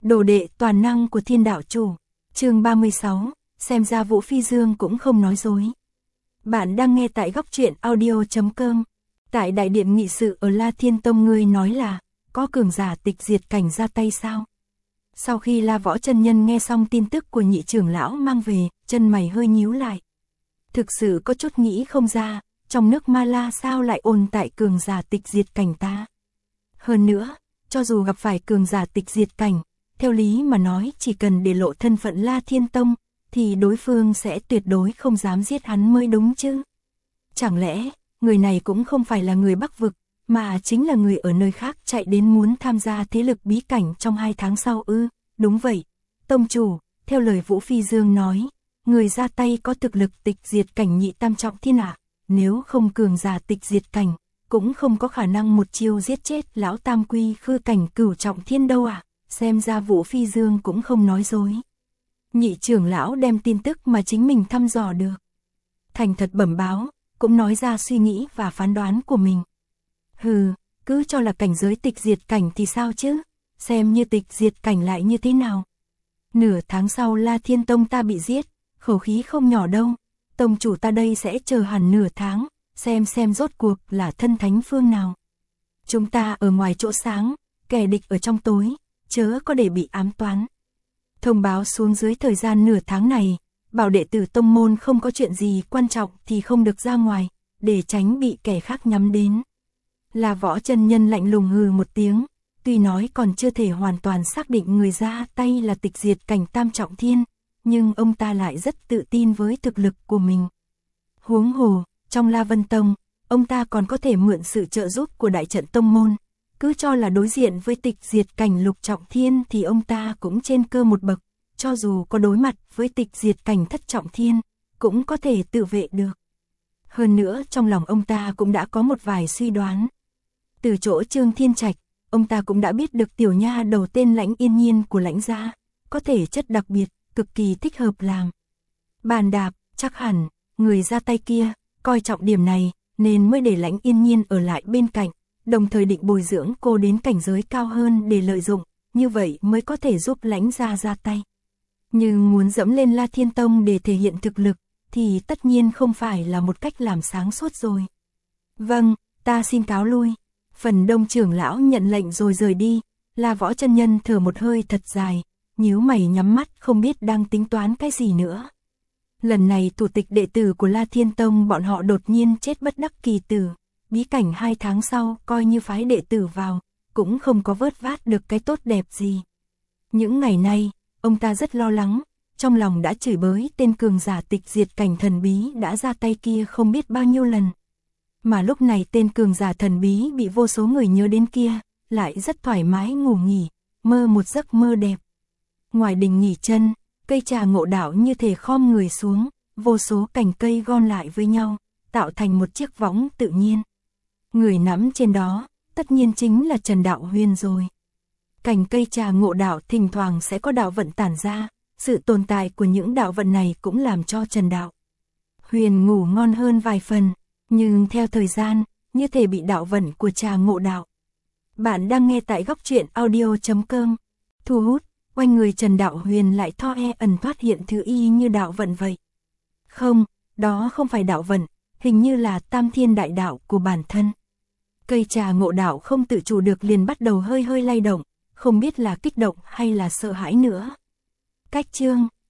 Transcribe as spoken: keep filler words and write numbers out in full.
Đồ đệ toàn năng của Thiên Đạo Chủ. Chương ba mươi sáu, xem ra Vũ Phi Dương cũng không nói dối. Bạn đang nghe tại góc truyện audio chấm com. Tại đại điện nghị sự ở La Thiên Tông, ngươi nói là có cường giả tịch diệt cảnh ra tay sao? Sau khi La Võ chân nhân nghe xong tin tức của nhị trưởng lão mang về, chân mày hơi nhíu lại. Thực sự có chút nghĩ không ra, trong nước Ma La sao lại ôn tại cường giả tịch diệt cảnh ta? Hơn nữa, cho dù gặp phải cường giả tịch diệt cảnh, theo lý mà nói chỉ cần để lộ thân phận La Thiên Tông, thì đối phương sẽ tuyệt đối không dám giết hắn mới đúng chứ. Chẳng lẽ, người này cũng không phải là người Bắc Vực, mà chính là người ở nơi khác chạy đến muốn tham gia thế lực bí cảnh trong hai tháng sau ư? Đúng vậy, Tông chủ, theo lời Vũ Phi Dương nói, người ra tay có thực lực tịch diệt cảnh nhị tam trọng thiên ạ, nếu không cường giả tịch diệt cảnh, cũng không có khả năng một chiêu giết chết lão tam quy khư cảnh cửu trọng thiên đâu à, xem ra Vũ Phi Dương cũng không nói dối. Nhị trưởng lão đem tin tức mà chính mình thăm dò được, thành thật bẩm báo, cũng nói ra suy nghĩ và phán đoán của mình. Hừ, cứ cho là cảnh giới tịch diệt cảnh thì sao chứ, xem như tịch diệt cảnh lại như thế nào. Nửa tháng sau La Thiên Tông ta bị giết, khẩu khí không nhỏ đâu, tông chủ ta đây sẽ chờ hẳn nửa tháng, xem xem rốt cuộc là thân thánh phương nào. Chúng ta ở ngoài chỗ sáng, kẻ địch ở trong tối, chớ có để bị ám toán. Thông báo xuống dưới thời gian nửa tháng này, bảo đệ tử tông môn không có chuyện gì quan trọng thì không được ra ngoài, để tránh bị kẻ khác nhắm đến. La Võ chân nhân lạnh lùng hừ một tiếng, tuy nói còn chưa thể hoàn toàn xác định người ra tay là tịch diệt cảnh tam trọng thiên, nhưng ông ta lại rất tự tin với thực lực của mình. Huống hồ, trong La Vân Tông, ông ta còn có thể mượn sự trợ giúp của đại trận tông môn, cứ cho là đối diện với tịch diệt cảnh lục trọng thiên thì ông ta cũng trên cơ một bậc, cho dù có đối mặt với tịch diệt cảnh thất trọng thiên, cũng có thể tự vệ được. Hơn nữa trong lòng ông ta cũng đã có một vài suy đoán. Từ chỗ Trương Thiên Trạch, ông ta cũng đã biết được tiểu nha đầu tên Lãnh Yên Nhiên của Lãnh gia, có thể chất đặc biệt, cực kỳ thích hợp làm bàn đạp, chắc hẳn, người ra tay kia, coi trọng điểm này, nên mới để Lãnh Yên Nhiên ở lại bên cạnh, đồng thời định bồi dưỡng cô đến cảnh giới cao hơn để lợi dụng, như vậy mới có thể giúp Lãnh gia ra tay. Nhưng muốn dẫm lên La Thiên Tông để thể hiện thực lực, thì tất nhiên không phải là một cách làm sáng suốt rồi. Vâng, ta xin cáo lui. Phần Đông trưởng lão nhận lệnh rồi rời đi, La Võ chân nhân thở một hơi thật dài, nhíu mày nhắm mắt không biết đang tính toán cái gì nữa. Lần này thủ tịch đệ tử của La Thiên Tông bọn họ đột nhiên chết bất đắc kỳ tử, bí cảnh hai tháng sau coi như phái đệ tử vào, cũng không có vớt vát được cái tốt đẹp gì. Những ngày nay, ông ta rất lo lắng, trong lòng đã chửi bới tên cường giả tịch diệt cảnh thần bí đã ra tay kia không biết bao nhiêu lần. Mà lúc này tên cường giả thần bí bị vô số người nhớ đến kia, lại rất thoải mái ngủ nghỉ, mơ một giấc mơ đẹp. Ngoài đình nghỉ chân, cây trà ngộ đạo như thể khom người xuống, vô số cành cây gom lại với nhau, tạo thành một chiếc võng tự nhiên. Người nắm trên đó, tất nhiên chính là Trần Đạo Huyền rồi. Cành cây trà ngộ đạo thỉnh thoảng sẽ có đạo vận tản ra, sự tồn tại của những đạo vận này cũng làm cho Trần Đạo Huyền ngủ ngon hơn vài phần, nhưng theo thời gian, như thể bị đạo vận của trà ngộ đạo. Bạn đang nghe tại góc truyện audio chấm com. Thu hút, quanh người Trần Đạo Huyền lại tho e ẩn thoát hiện thứ y như đạo vận vậy. Không, đó không phải đạo vận, hình như là tam thiên đại đạo của bản thân. Cây trà ngộ đạo không tự chủ được liền bắt đầu hơi hơi lay động, không biết là kích động hay là sợ hãi nữa. Cách chương